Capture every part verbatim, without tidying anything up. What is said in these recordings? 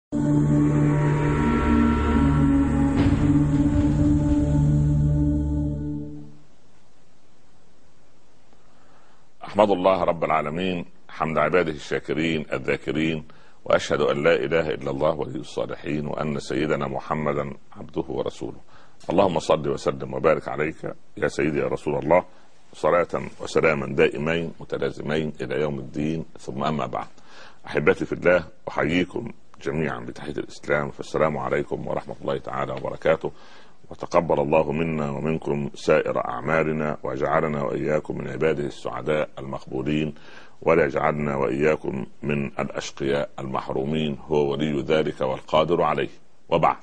أحمد الله رب العالمين حمد عباده الشاكرين الذاكرين، وأشهد أن لا إله إلا الله ولي الصالحين، وأن سيدنا محمدا عبده ورسوله. اللهم صل وسلم وبارك عليك يا سيدي يا رسول الله، صلاة وسلاما دائمين متلازمين إلى يوم الدين، ثم أما بعد. أحبتي في الله، أحييكم جميعا بتحية الإسلام، فالسلام عليكم ورحمة الله تعالى وبركاته، وتقبل الله منا ومنكم سائر أعمالنا، وجعلنا وإياكم من عباده السعداء المقبولين، ولا يجعلنا وإياكم من الأشقياء المحرومين، هو ولي ذلك والقادر عليه. وبعد،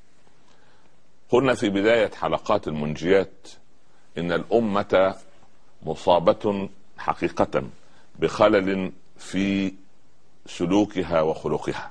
قلنا في بداية حلقات المنجيات إن الأمة مصابة حقيقة بخلل في سلوكها وخلقها،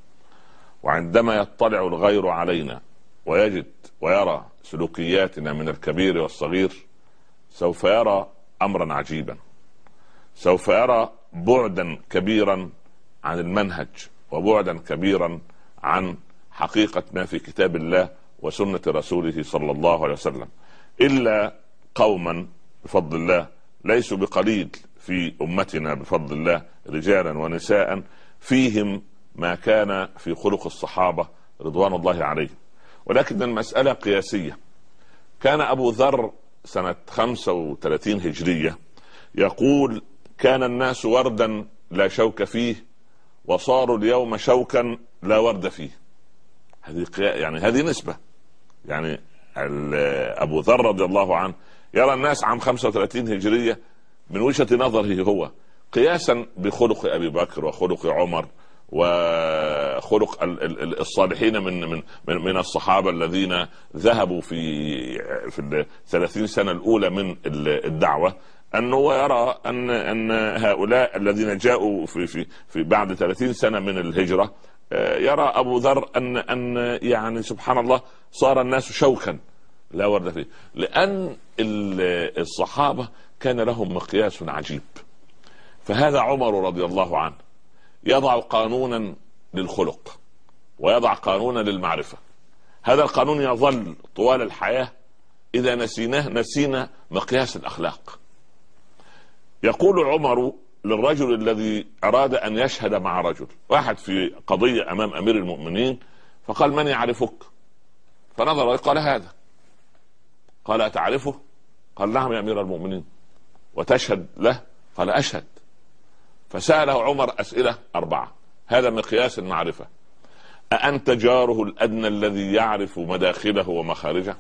وعندما يطلع الغير علينا ويجد ويرى سلوكياتنا من الكبير والصغير، سوف يرى أمرا عجيبا، سوف يرى بعدا كبيرا عن المنهج، وبعدا كبيرا عن حقيقة ما في كتاب الله وسنة رسوله صلى الله عليه وسلم. إلا قوما بفضل الله ليسوا بقليل في أمتنا بفضل الله، رجالا ونساء، فيهم ما كان في خلق الصحابة رضوان الله عليهم، ولكن المسألة قياسية. كان أبو ذر سنة خمسة وثلاثين هجرية يقول: كان الناس وردا لا شوك فيه، وصاروا اليوم شوكا لا ورد فيه. هذه يعني هذه نسبة، يعني أبو ذر رضي الله عنه يرى الناس عام خمسة وثلاثين هجرية من وجهة نظره هو، قياسا بخلق أبي بكر وخلق عمر وخلق الصالحين من من من الصحابة الذين ذهبوا في في الثلاثين سنة الأولى من الدعوة، أنه يرى أن أن هؤلاء الذين جاءوا في في في بعد ثلاثين سنة من الهجرة، يرى أبو ذر أن أن يعني سبحان الله صار الناس شوكا لا ورد فيه، لأن الصحابة كان لهم مقياس عجيب. فهذا عمر رضي الله عنه يضع قانونا للخلق ويضع قانونا للمعرفة. هذا القانون يظل طوال الحياة، إذا نسيناه نسينا مقياس الأخلاق. يقول عمر للرجل الذي أراد أن يشهد مع رجل واحد في قضية أمام أمير المؤمنين، فقال: من يعرفك؟ فنظر وقال: هذا. قال: أتعرفه؟ قال: نعم يا أمير المؤمنين. وتشهد له؟ قال: أشهد. فسأله عمر أسئلة أربعة، هذا مقياس المعرفة. أأنت جاره الأدنى الذي يعرف مداخله ومخارجه؟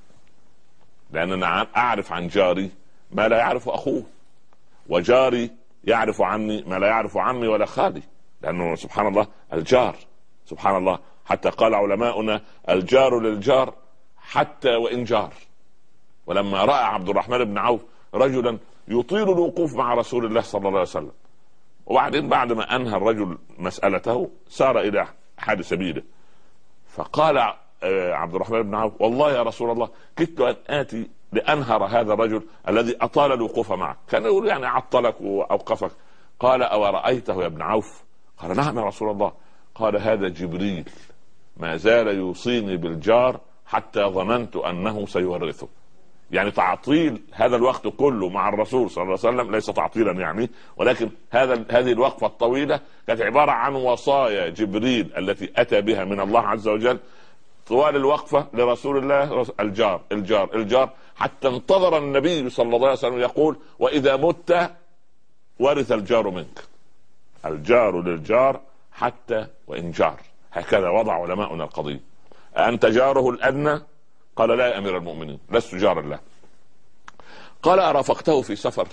لأننا أعرف عن جاري ما لا يعرف أخوه، وجاري يعرف عني ما لا يعرف عمي ولا خالي، لأنه سبحان الله الجار، سبحان الله، حتى قال علماؤنا: الجار للجار حتى وإن جار. ولما رأى عبد الرحمن بن عوف رجلا يطيل الوقوف مع رسول الله صلى الله عليه وسلم، وبعدين بعد ما أنهى الرجل مسألته سار إلى أحد سبيله، فقال عبد الرحمن بن عوف: والله يا رسول الله كدت أن آتي لأنهر هذا الرجل الذي أطال الوقوف معك، كان يقول يعني عطلك وأوقفك. قال: أو رأيته يا ابن عوف؟ قال: نعم يا رسول الله. قال: هذا جبريل ما زال يوصيني بالجار حتى ظننت أنه سيورثه. يعني تعطيل هذا الوقت كله مع الرسول صلى الله عليه وسلم ليس تعطيلا يعني، ولكن هذا هذه الوقفة الطويلة كانت عبارة عن وصايا جبريل التي أتى بها من الله عز وجل طوال الوقفة لرسول الله: الجار الجار الجار، حتى انتظر النبي صلى الله عليه وسلم يقول: وإذا مت ورث الجار منك. الجار للجار حتى وإن جار. هكذا وضع علماؤنا القضية. أنت جاره الأدنى؟ قال: لا يا أمير المؤمنين، لست جارا له. قال: أرافقته في سفر؟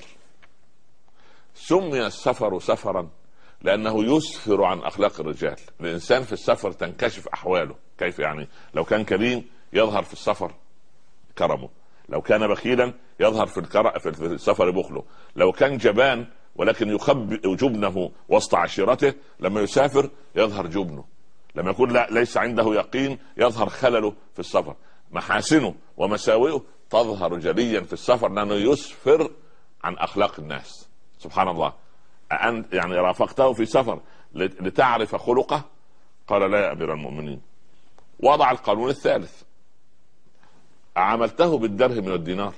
سمي السفر سفرا لأنه يسفر عن أخلاق الرجال. الإنسان في السفر تنكشف أحواله. كيف يعني؟ لو كان كريم يظهر في السفر كرمه، لو كان بخيلا يظهر في, الكر... في السفر بخله، لو كان جبان ولكن يخبئ جبنه وسط عشيرته لما يسافر يظهر جبنه، لما يكون لا ليس عنده يقين يظهر خلله في السفر. محاسنه ومساوئه تظهر جليا في السفر لأنه يسفر عن أخلاق الناس. سبحان الله. أنت يعني رافقته في سفر لتعرف خلقه؟ قال لا يا أمير المؤمنين. وضع القانون الثالث: عاملته بالدرهم والدينار.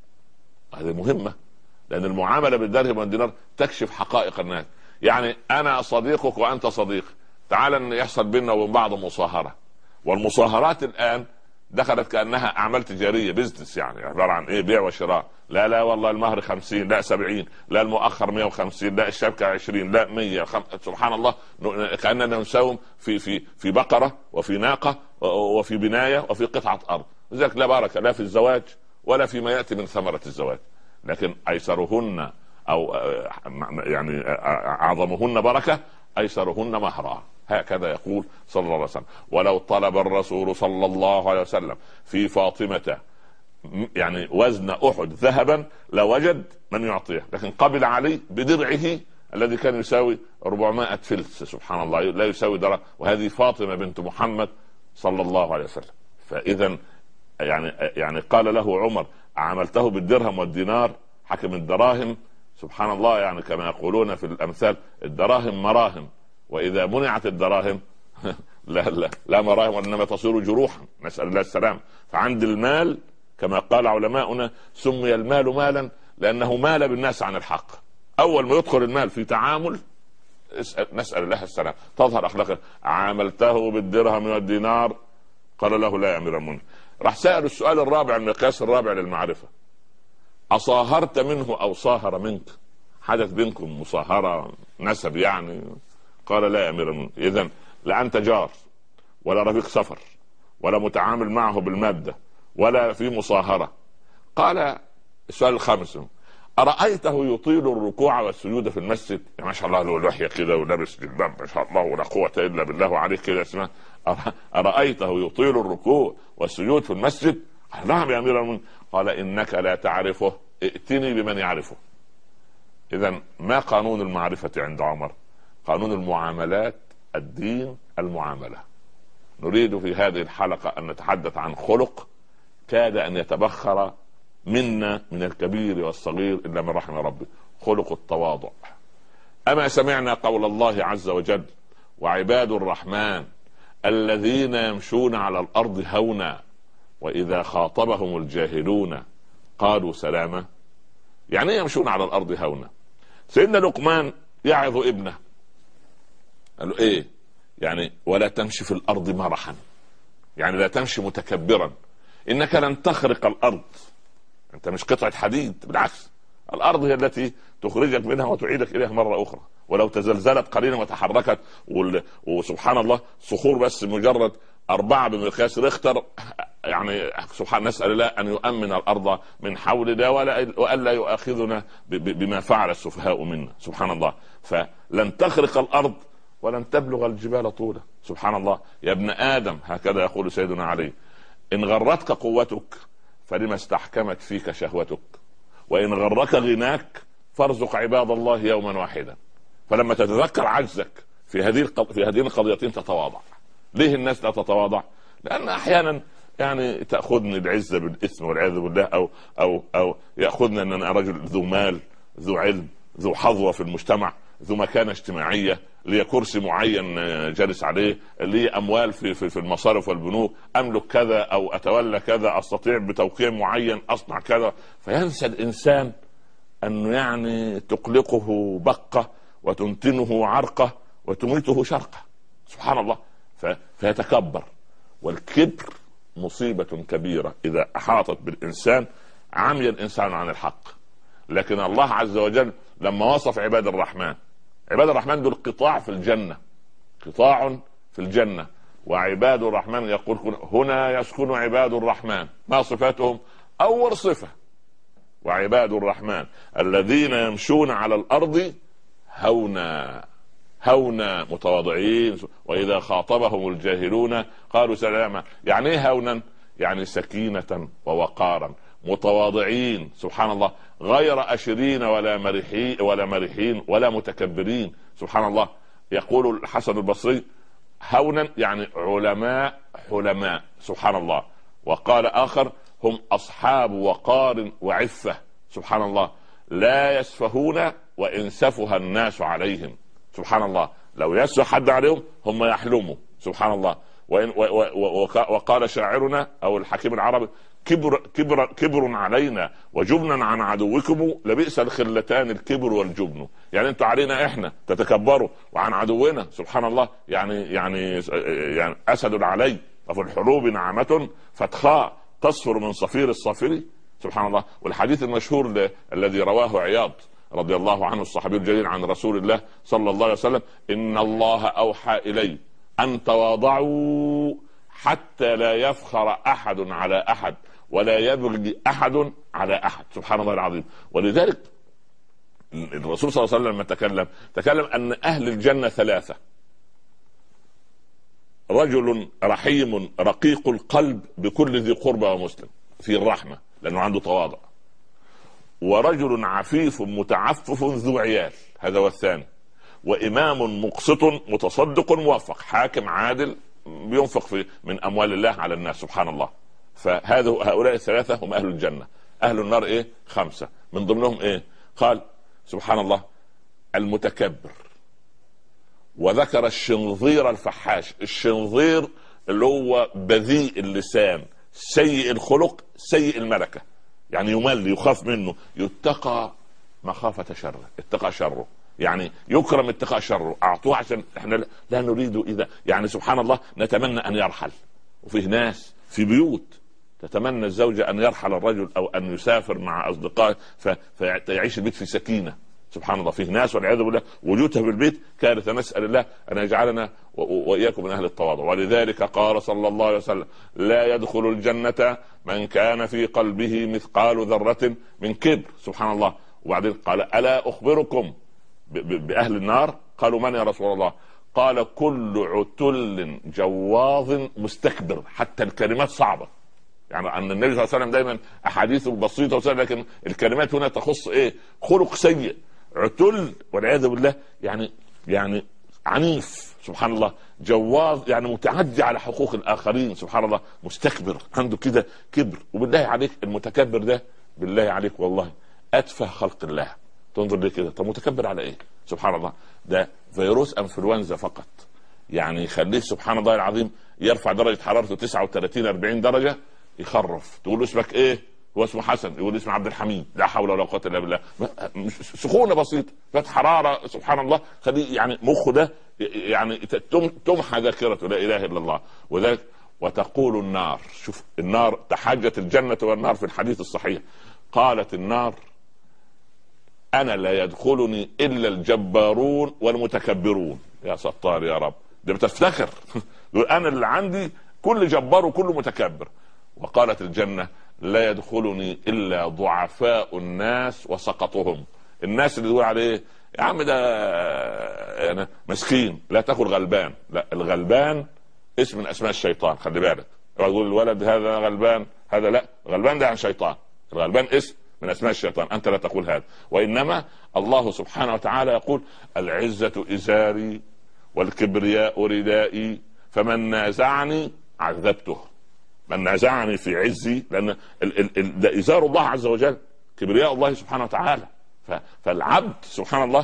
هذه مهمة، لأن المعاملة بالدرهم والدينار تكشف حقائق الناس. يعني أنا صديقك وأنت صديق، تعال أن يحصل بيننا وبين بعض مصاهرة، والمصاهرات الآن دخلت كأنها أعمال تجارية، بيزنس، يعني عبارة عن إيه؟ بيع وشراء. لا لا والله المهر خمسين، لا سبعين، لا المؤخر مية وخمسين، لا الشبكة عشرين، لا مية. خم... سبحان الله، كأننا نساوم في في في بقرة وفي ناقة وفي بناية وفي قطعة أرض. لذلك لا بركة لا في الزواج ولا فيما يأتي من ثمرة الزواج. لكن أيسرهن أو يعني أعظمهن بركة أيسرهن مهرا، هكذا يقول صلى الله عليه وسلم. ولو طلب الرسول صلى الله عليه وسلم في فاطمة يعني وزن أحد ذهبا لوجد من يعطيه، لكن قبل علي بدرعه الذي كان يساوي أربعمائة فلس. سبحان الله، لا يساوي درهم، وهذه فاطمة بنت محمد صلى الله عليه وسلم. فإذا يعني يعني قال له عمر: عملته بالدرهم والدينار، حكم الدراهم. سبحان الله، يعني كما يقولون في الأمثال: الدراهم مراهم، وإذا منعت الدراهم لا لا لا مراهم، وإنما تصير جروحا، نسأل الله السلام. فعند المال كما قال علماؤنا سمي المال مالا لأنه مال بالناس عن الحق. أول ما يدخل المال في تعامل نسأل الله السلام تظهر أخلاقه. عاملته بالدرهم والدينار، قال له لا يا أمير المؤمنين. راح سأل السؤال الرابع، المقياس الرابع للمعرفة: أصاهرت منه أو صاهر منك؟ حدث بينكم مصاهرة نسب يعني؟ قال لا يا أمير المؤمنين. إذن لا أنت جار ولا رفيق سفر ولا متعامل معه بالمادة ولا في مصاهرة. قال السؤال الخامس: أرأيته يطيل الركوع والسجود في المسجد؟ يعني ما شاء الله له لحية كده ولابس جلباب ما شاء الله ولا قوة إلا بالله عليك كده اسمه أرأيته يطيل الركوع والسجود في المسجد؟ قال نعم يا أمير المؤمنين. قال إنك لا تعرفه، ائتني بمن يعرفه. إذن ما قانون المعرفة عند عمر؟ قانون المعاملات، الدين المعاملة. نريد في هذه الحلقة أن نتحدث عن خلق كاد أن يتبخر منا من الكبير والصغير إلا من رحم ربي: خلق التواضع. أما سمعنا قول الله عز وجل: وعباد الرحمن الذين يمشون على الأرض هونا وإذا خاطبهم الجاهلون قالوا سلاما. يعني يمشون على الأرض هونا؟ سيدنا لقمان يعظ ابنه، قال له ايه؟ يعني ولا تمشي في الأرض مرحا، يعني لا تمشي متكبرا، إنك لن تخرق الأرض، أنت مش قطعة حديد، بالعكس الأرض هي التي تخرجك منها وتعيدك إليها مرة أخرى. ولو تزلزلت قليلا وتحركت وال... وسبحان الله صخور بس مجرد أربعة بمقياس ريختر، يعني سبحان نسأل الله أن يؤمن الأرض من حولنا وألا يؤاخذنا ب... ب... بما فعل السفهاء منا. سبحان الله. فلن تخرق الأرض ولن تبلغ الجبال طولا. سبحان الله. يا ابن آدم، هكذا يقول سيدنا علي: إن غرتك قوتك فلما استحكمت فيك شهوتك، وإن غرك غناك فارزق عباد الله يوما واحدا. فلما تتذكر عجزك في هذه في هذين القضيتين تتواضع. ليه الناس لا تتواضع؟ لأن أحيانا يعني تأخذني العزة بالإثم والعياذ بالله، أو أو أو يأخذنا أن أنا رجل ذو مال، ذو علم، ذو حظوة في المجتمع، ذو مكانة اجتماعية، لي كرسي معين جالس عليه، لي أموال في في, في المصارف والبنوك، أملك كذا أو أتولى كذا، أستطيع بتوقيع معين أصنع كذا. فينسى الإنسان أنه يعني تقلقه بقة وتنتنه عرقة وتميته شرقة. سبحان الله. فيتكبر، والكبر مصيبة كبيرة إذا أحاطت بالإنسان، عمي الإنسان عن الحق. لكن الله عز وجل لما وصف عباد الرحمن، عباد الرحمن دول قطاع في الجنة، قطاع في الجنة. وعباد الرحمن يقول هنا يسكن عباد الرحمن. ما صفاتهم؟ أول صفة: وعباد الرحمن الذين يمشون على الأرض هونا، هونا متواضعين، وإذا خاطبهم الجاهلون قالوا سلاما. يعني ايه هونا؟ يعني سكينة ووقارا، متواضعين. سبحان الله. غير أشرين ولا مرحين ولا مرحين ولا متكبرين. سبحان الله. يقول الحسن البصري: هونا يعني علماء حلماء. سبحان الله. وقال آخر: هم أصحاب وقار وعفة. سبحان الله. لا يسفهون وإن سفه الناس عليهم. سبحان الله. لو يسفه حد عليهم هم يحلموا سبحان الله. وإن و و وقال شاعرنا او الحكيم العربي: كبر كبر كبر علينا وجبنا عن عدوكم لبئس الخلتان الكبر والجبن. يعني انتوا علينا احنا تتكبروا وعن عدونا سبحان الله. يعني يعني يعني اسد علي وفي الحروب نعمة فتخاء تصفر من صفير الصافري سبحان الله. والحديث المشهور الذي رواه عياض رضي الله عنه الصحابي الجليل عن رسول الله صلى الله عليه وسلم: إن الله أوحى إلي أن تواضعوا حتى لا يفخر أحد على أحد ولا يبغي أحد على أحد. سبحان الله العظيم. ولذلك الرسول صلى الله عليه وسلم لما تكلم تكلم أن أهل الجنة ثلاثة: رجل رحيم رقيق القلب بكل ذي قربى ومسلم في الرحمة لأنه عنده تواضع، ورجل عفيف متعفف ذو عيال هذا والثاني، وإمام مقسط متصدق موفق حاكم عادل بينفق في من أموال الله على الناس سبحان الله. فهذا هؤلاء الثلاثة هم أهل الجنة. أهل النار إيه؟ خمسة، من ضمنهم إيه؟ قال سبحان الله: المتكبر، وذكر الشنظير الفحاش. الشنظير اللي هو بذيء اللسان سيء الخلق سيء الملكة، يعني يمل يخاف منه، يتقى مخافة شره، اتقى شره، يعني يكرم اتقاء شره. اعطوه عشان احنا لا نريد اذا يعني سبحان الله نتمنى ان يرحل. وفيه ناس في بيوت تتمنى الزوجة ان يرحل الرجل او ان يسافر مع اصدقائه فيعيش البيت في سكينة سبحان الله. فيه ناس والعياذ بالله وجودها في البيت كارثة. نسأل الله ان يجعلنا واياكم من اهل التواضع. ولذلك قال صلى الله عليه وسلم: لا يدخل الجنة من كان في قلبه مثقال ذرة من كبر. سبحان الله. وبعدين قال: ألا أخبركم بأهل النار؟ قالوا: من يا رسول الله؟ قال: كل عتل جواظ مستكبر. حتى الكلمات صعبة، يعني أن النبي صلى الله عليه وسلم دايما أحاديثه بسيطة وسهلة، لكن الكلمات هنا تخص إيه؟ خلق سيء، عتل والعياذ بالله، يعني يعني عنيف سبحان الله. جواظ يعني متعدي على حقوق الآخرين سبحان الله. مستكبر عنده كده كبر. وبالله عليك المتكبر ده بالله عليك والله أتفه خلق الله. تنظر ليه كده؟ طب متكبر على ايه؟ سبحان الله. ده فيروس انفلونزا فقط، يعني يخليه سبحان الله العظيم يرفع درجة حرارته تسعة وثلاثين أربعين درجة يخرف. تقول له اسمك ايه؟ هو اسمه حسن، يقول اسمه عبد الحميد. لا حول ولا قوة الا بالله. سخونة بسيطة فتح حرارة سبحان الله خليه يعني مخه ده يعني تمحى ذاكرته لا اله الا الله. وذلك وتقول النار، شوف النار تحاجت الجنة والنار في الحديث الصحيح. قالت النار: أنا لا يدخلني إلا الجبارون والمتكبرون. يا ستار يا رب، ده بتفتخر أنا اللي عندي كل جبار وكل متكبر. وقالت الجنة: لا يدخلني إلا ضعفاء الناس وسقطهم. الناس اللي يقول عليه يا عم ده يعني مسكين، لا تاكل غلبان. لا، الغلبان اسم من أسماء الشيطان، خلي بالك. يقول الولد هذا غلبان، هذا لا، غلبان ده عن شيطان. الغلبان اسم من أسماء الشيطان، أنت لا تقول هذا. وإنما الله سبحانه وتعالى يقول: العزة إزاري والكبرياء ردائي فمن نازعني عذبته. من نازعني في عزي، لأن ده إزار الله عز وجل، كبرياء الله سبحانه وتعالى. فالعبد سبحان الله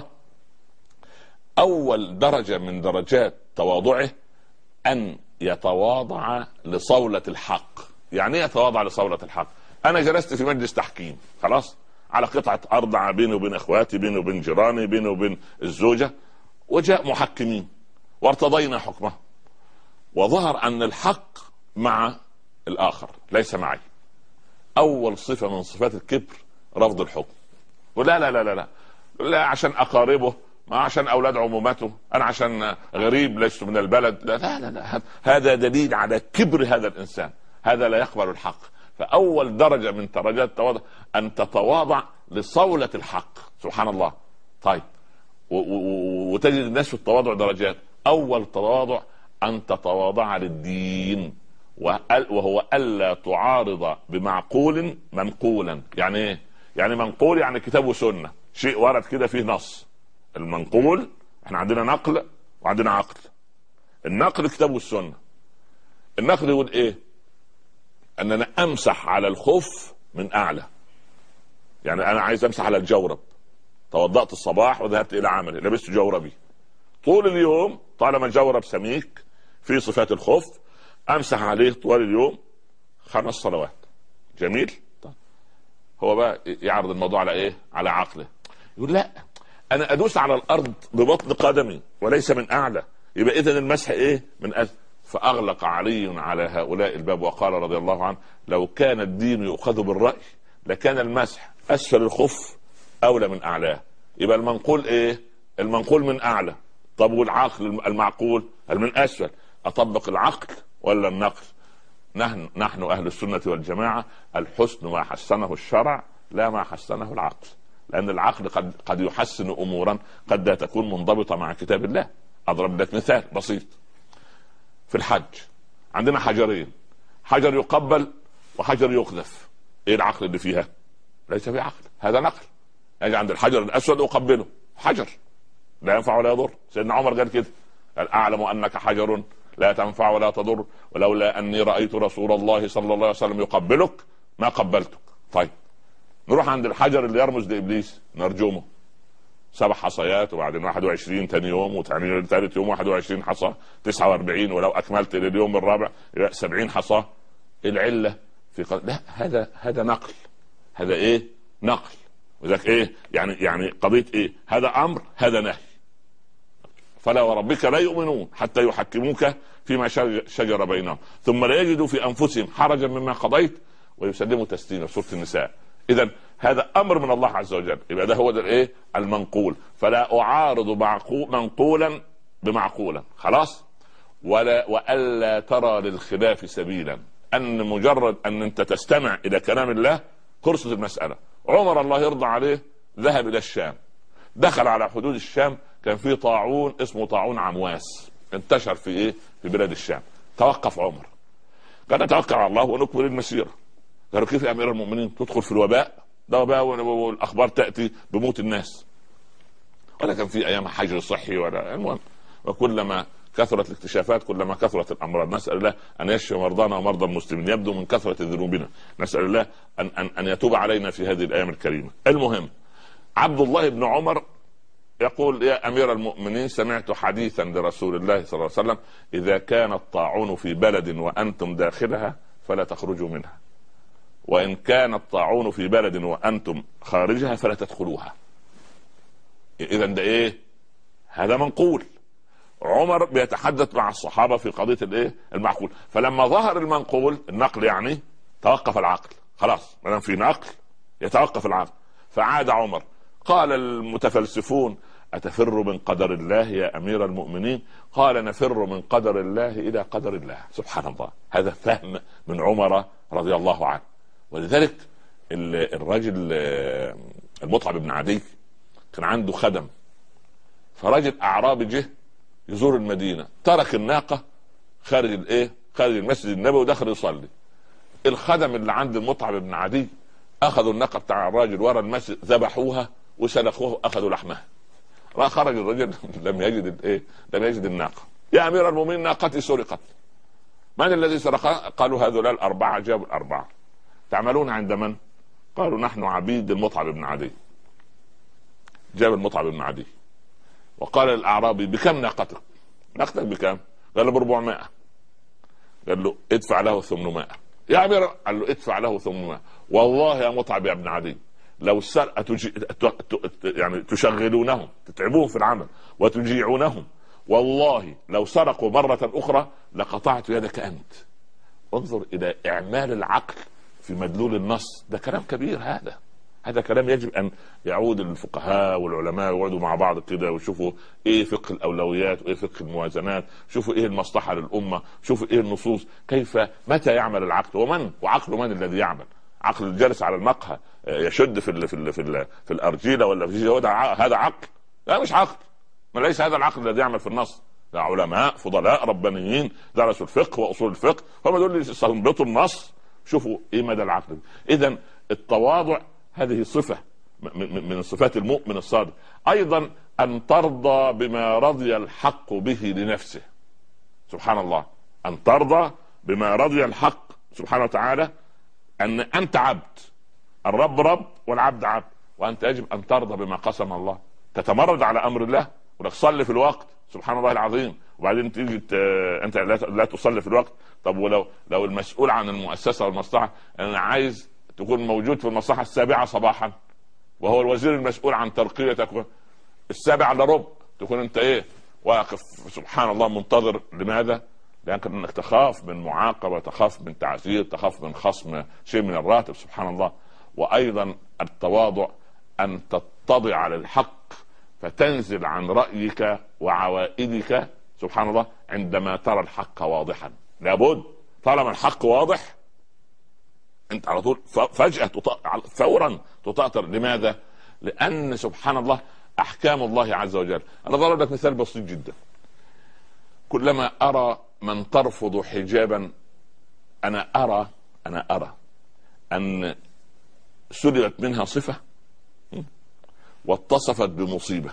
أول درجة من درجات تواضعه أن يتواضع لصولة الحق. يعني ايه يتواضع لصولة الحق؟ انا جلست في مجلس تحكيم خلاص على قطعة ارض بيني وبين اخواتي، بيني وبين جيراني، بيني وبين الزوجة، وجاء محكمين وارتضينا حكمه، وظهر ان الحق مع الاخر ليس معي. اول صفة من صفات الكبر رفض الحكم. ولا لا لا لا لا, لا عشان اقاربه، ما عشان اولاد عمومته، انا عشان غريب لست من البلد. لا لا لا, لا. هذا دليل على كبر هذا الانسان، هذا لا يقبل الحق. فأول درجة من درجات التواضع أن تتواضع لصولة الحق سبحان الله. طيب وتجد الناس في التواضع درجات. أول تواضع أن تتواضع للدين، وهو ألا تعارض بمعقول منقولا. يعني إيه؟ يعني منقول يعني كتاب وسنة، شيء ورد كده فيه نص. المنقول احنا عندنا نقل وعندنا عقل. النقل كتاب والسنة. النقل يقول ايه؟ اننا امسح على الخف من اعلى. يعني انا عايز امسح على الجورب، توضأت الصباح وذهبت الى عملي لبست جوربي طول اليوم، طالما الجورب سميك في صفات الخوف، امسح عليه طوال اليوم خمس صلوات. جميل. هو بقى يعرض الموضوع على ايه؟ على عقله. يقول لا، انا ادوس على الارض ببطن قدمي وليس من اعلى، يبقى اذا المسح ايه؟ من أسفل. فاغلق علي على هؤلاء الباب وقال رضي الله عنه: لو كان الدين يؤخذ بالراي لكان المسح اسفل الخف اولى من اعلاه. يبقى المنقول ايه؟ المنقول من اعلى. طب والعقل المعقول من اسفل. اطبق العقل ولا النقل؟ نحن نحن اهل السنه والجماعه الحسن ما حسنه الشرع لا ما حسنه العقل، لان العقل قد قد يحسن امورا قد لا تكون منضبطه مع كتاب الله. اضرب لك مثال بسيط. في الحج عندنا حجرين، حجر يقبل وحجر يقذف. ايه العقل اللي فيها؟ ليس في عقل، هذا نقل. اجي عند الحجر الاسود اقبله، حجر لا ينفع ولا يضر. سيدنا عمر قال كده، قال: اعلم انك حجر لا تنفع ولا تضر، ولولا اني رايت رسول الله صلى الله عليه وسلم يقبلك ما قبلتك. طيب نروح عند الحجر اللي يرمز لابليس نرجمه، سبع حصيات وبعدين واحد وعشرين تاني يوم وتاني ثالث يوم واحد وعشرين حصى، تسعة واربعين، ولو اكملت لليوم الرابع سبعين حصى. العله في قد... لا، هذا هذا نقل. هذا ايه؟ نقل. وذاك ايه يعني؟ يعني قضيه ايه؟ هذا امر هذا نهي. فلا وربك لا يؤمنون حتى يحكموك فيما شجر بينهم ثم لا يجدوا في انفسهم حرجا مما قضيت ويسلموا تسليما. سوره النساء. اذا هذا امر من الله عز وجل، يبقى ده هو ده الايه؟ المنقول. فلا اعارض منقولا بمعقولا، خلاص. ولا والا ترى للخلاف سبيلا، ان مجرد ان انت تستمع الى كلام الله خلصت المساله. عمر الله يرضى عليه ذهب الى الشام، دخل على حدود الشام، كان في طاعون اسمه طاعون عمواس انتشر في ايه؟ في بلاد الشام. توقف عمر، قال: نتوكل على الله ونكمل المسيره. قالوا: كيف يا امير المؤمنين تدخل في الوباء؟ ده وباء والاخبار تاتي بموت الناس. ولا كان في ايام حجر صحي ولا. المهم، وكلما كثرت الاكتشافات كلما كثرت الامراض. نسال الله ان يشفي مرضانا ومرضى المسلمين، يبدو من كثره ذنوبنا. نسال الله ان ان ان يتوب علينا في هذه الايام الكريمه. المهم، عبد الله بن عمر يقول: يا امير المؤمنين، سمعت حديثا لرسول الله صلى الله عليه وسلم: اذا كان الطاعون في بلد وانتم داخلها فلا تخرجوا منها، وان كان الطاعون في بلد وانتم خارجها فلا تدخلوها. اذا ده ايه؟ هذا منقول. عمر بيتحدث مع الصحابه في قضيه الايه؟ المعقول. فلما ظهر المنقول النقل يعني توقف العقل، خلاص ما دام في نقل يتوقف العقل. فعاد عمر. قال المتفلسفون: أتفر من قدر الله يا أمير المؤمنين؟ قال: نفر من قدر الله إلى قدر الله. سبحان الله، هذا فهم من عمر رضي الله عنه. ولذلك الرجل المطعم بن عدي كان عنده خدم، فرجل أعرابي جه يزور المدينة، ترك الناقة خارج الايه؟ خارج المسجد النبوي ودخل يصلي. الخدم اللي عند المطعم بن عدي اخذوا الناقة بتاع الراجل ورا المسجد، ذبحوها وسلخوها اخذوا لحمها. راح خرج الرجل لم يجد الايه؟ لم يجد الناقة. يا امير المؤمنين، ناقتي سرقت. من الذي سرقها؟ قالوا: هذول الاربعة. جابوا الاربعة. تعملون عند من؟ قالوا: نحن عبيد المطعم بن عدي. جاب المطعم بن عدي وقال للاعرابي: بكم ناقتك؟ ناقتك بكم؟ قال له: ب أربعمائة. قال له: ادفع له ثمانمائة. يا امير، قال له: ادفع له ثمانمائة. والله يا مطعم يا ابن عدي، لو سرق تجي... يعني تشغلونهم، تتعبوهم في العمل وتجيعونهم، والله لو سرقوا مرة أخرى لقطعت يدك أنت. انظر إلى إعمال العقل في مدلول النص. ده كلام كبير. هذا هذا كلام يجب أن يعود الفقهاء والعلماء يقعدوا مع بعض كده ويشوفوا إيه فقه الأولويات وإيه فقه الموازنات، شوفوا إيه المصلحة للأمة، شوفوا إيه النصوص، كيف متى يعمل العقل، ومن وعقل من الذي يعمل. عقل الجالس على المقهى يشد في ال في ال في, ال في الأرجيلة ولا في هذا عقل؟ لا، مش عقل. ما ليس هذا العقل الذي يعمل في النص. ده علماء فضلاء ربانيين درسوا الفقه وأصول الفقه، هم دول اللي يستنبطوا النص. شوفوا إيه مدى العقل. إذن التواضع هذه صفة من صفات المؤمن الصادق. أيضا أن ترضى بما رضي الحق به لنفسه. سبحان الله، أن ترضى بما رضي الحق سبحانه وتعالى. أن أنت عبد، الرب رب والعبد عبد، وأنت يجب أن ترضى بما قسم الله. تتمرد على أمر الله ولك صلي في الوقت، سبحان الله العظيم، وبعدين تيجي انت لا تصلي في الوقت. طب ولو لو المسؤول عن المؤسسه والمصلحه انا عايز تكون موجود في المصلحه السابعه صباحا، وهو الوزير المسؤول عن ترقيتك السابعه الا ربع، تكون انت ايه واقف سبحان الله منتظر. لماذا؟ لانك تخاف من معاقبه، تخاف من تعذيب، تخاف من خصم شيء من الراتب سبحان الله. وايضا التواضع ان تتضع على الحق فتنزل عن رايك وعوائدك سبحان الله عندما ترى الحق واضحا. لابد طالما الحق واضح انت على طول فجاه فورا تطاطر. لماذا؟ لان سبحان الله احكام الله عز وجل. انا ضرب لك مثال بسيط جدا. كلما ارى من ترفض حجابا انا ارى انا ارى ان سلبت منها صفه واتصفت بمصيبه،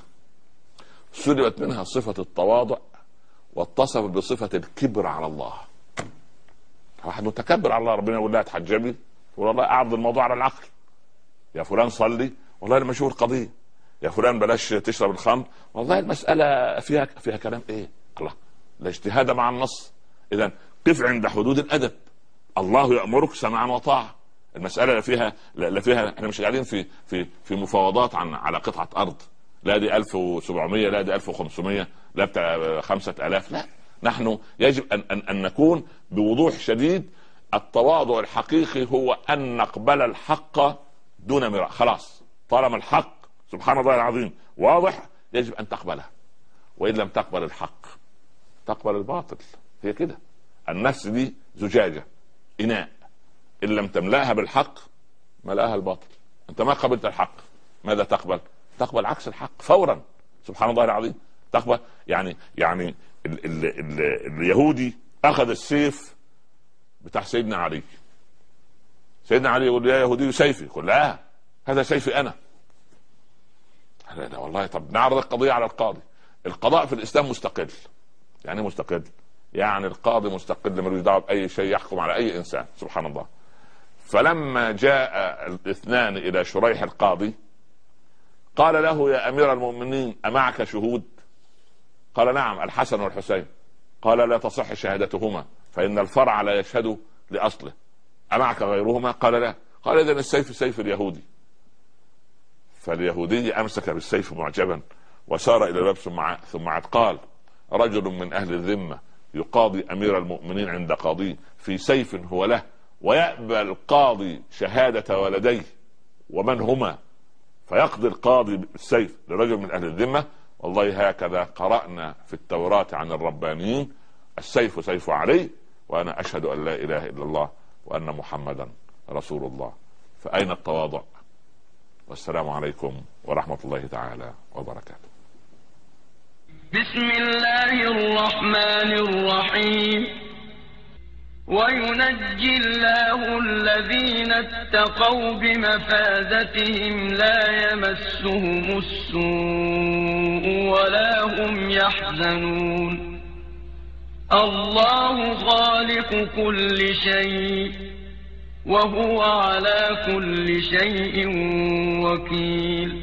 سلبت منها صفه التواضع واتصفت بصفه الكبر على الله. واحد متكبر على الله، ربنا يقول لها تحجبي، والله اعرض الموضوع على العقل. يا فلان صلي، والله المشهور قضيه. يا فلان بلاش تشرب الخمر، والله المساله فيها فيها كلام ايه؟ الله، لا اجتهاد مع النص. اذا قف عند حدود الادب. الله يامرك سمعا وطاعه. المساله لا فيها لا فيها احنا مش قاعدين في في في مفاوضات عن على قطعه ارض، لا دي ألف وسبعمية، لا دي ألف وخمسمية، لا بتاع خمسة آلاف. لا، نحن يجب ان ان, أن نكون بوضوح شديد. التواضع الحقيقي هو ان نقبل الحق دون مراء. خلاص طالما الحق سبحان الله العظيم واضح يجب ان تقبله، وان لم تقبل الحق تقبل الباطل. هي كده. النفس دي زجاجه اناء، ان لم تملاها بالحق ملاها الباطل. انت ما قبلت الحق ماذا تقبل؟ تقبل عكس الحق فورا سبحان الله العظيم. تقبل يعني يعني ال ال ال اليهودي اخذ السيف بتاع سيدنا علي. سيدنا علي يقول يا يهودي سيفي، يقول لا هذا سيفي انا. لا, لا والله. طب نعرض القضيه على القاضي. القضاء في الاسلام مستقل. يعني مستقل يعني القاضي مستقل ملوش دعوه باي شيء، يحكم على اي انسان سبحان الله. فلما جاء الاثنان الى شريح القاضي قال له يا امير المؤمنين امعك شهود؟ قال نعم الحسن والحسين. قال لا تصح شهادتهما فان الفرع لا يشهد لاصله. امعك غيرهما؟ قال لا. قال اذن السيف سيف اليهودي. فاليهودي امسك بالسيف معجبا وسار الى الباب ثم ثم عاد قال رجل من اهل الذمه يقاضي امير المؤمنين عند قاضيه في سيف هو له، ويأبى القاضي شهادة ولديه ومن هما، فيقضي القاضي بالسيف لرجل من اهل الذمه. والله هكذا قرأنا في التوراة عن الربانيين السيف سيف علي، وانا اشهد ان لا اله الا الله وان محمدا رسول الله. فاين التواضع؟ والسلام عليكم ورحمة الله تعالى وبركاته. بسم الله الرحمن الرحيم. وينجي الله الذين اتقوا بمفازتهم لا يمسهم السوء ولا هم يحزنون. الله خالق كل شيء وهو على كل شيء وكيل.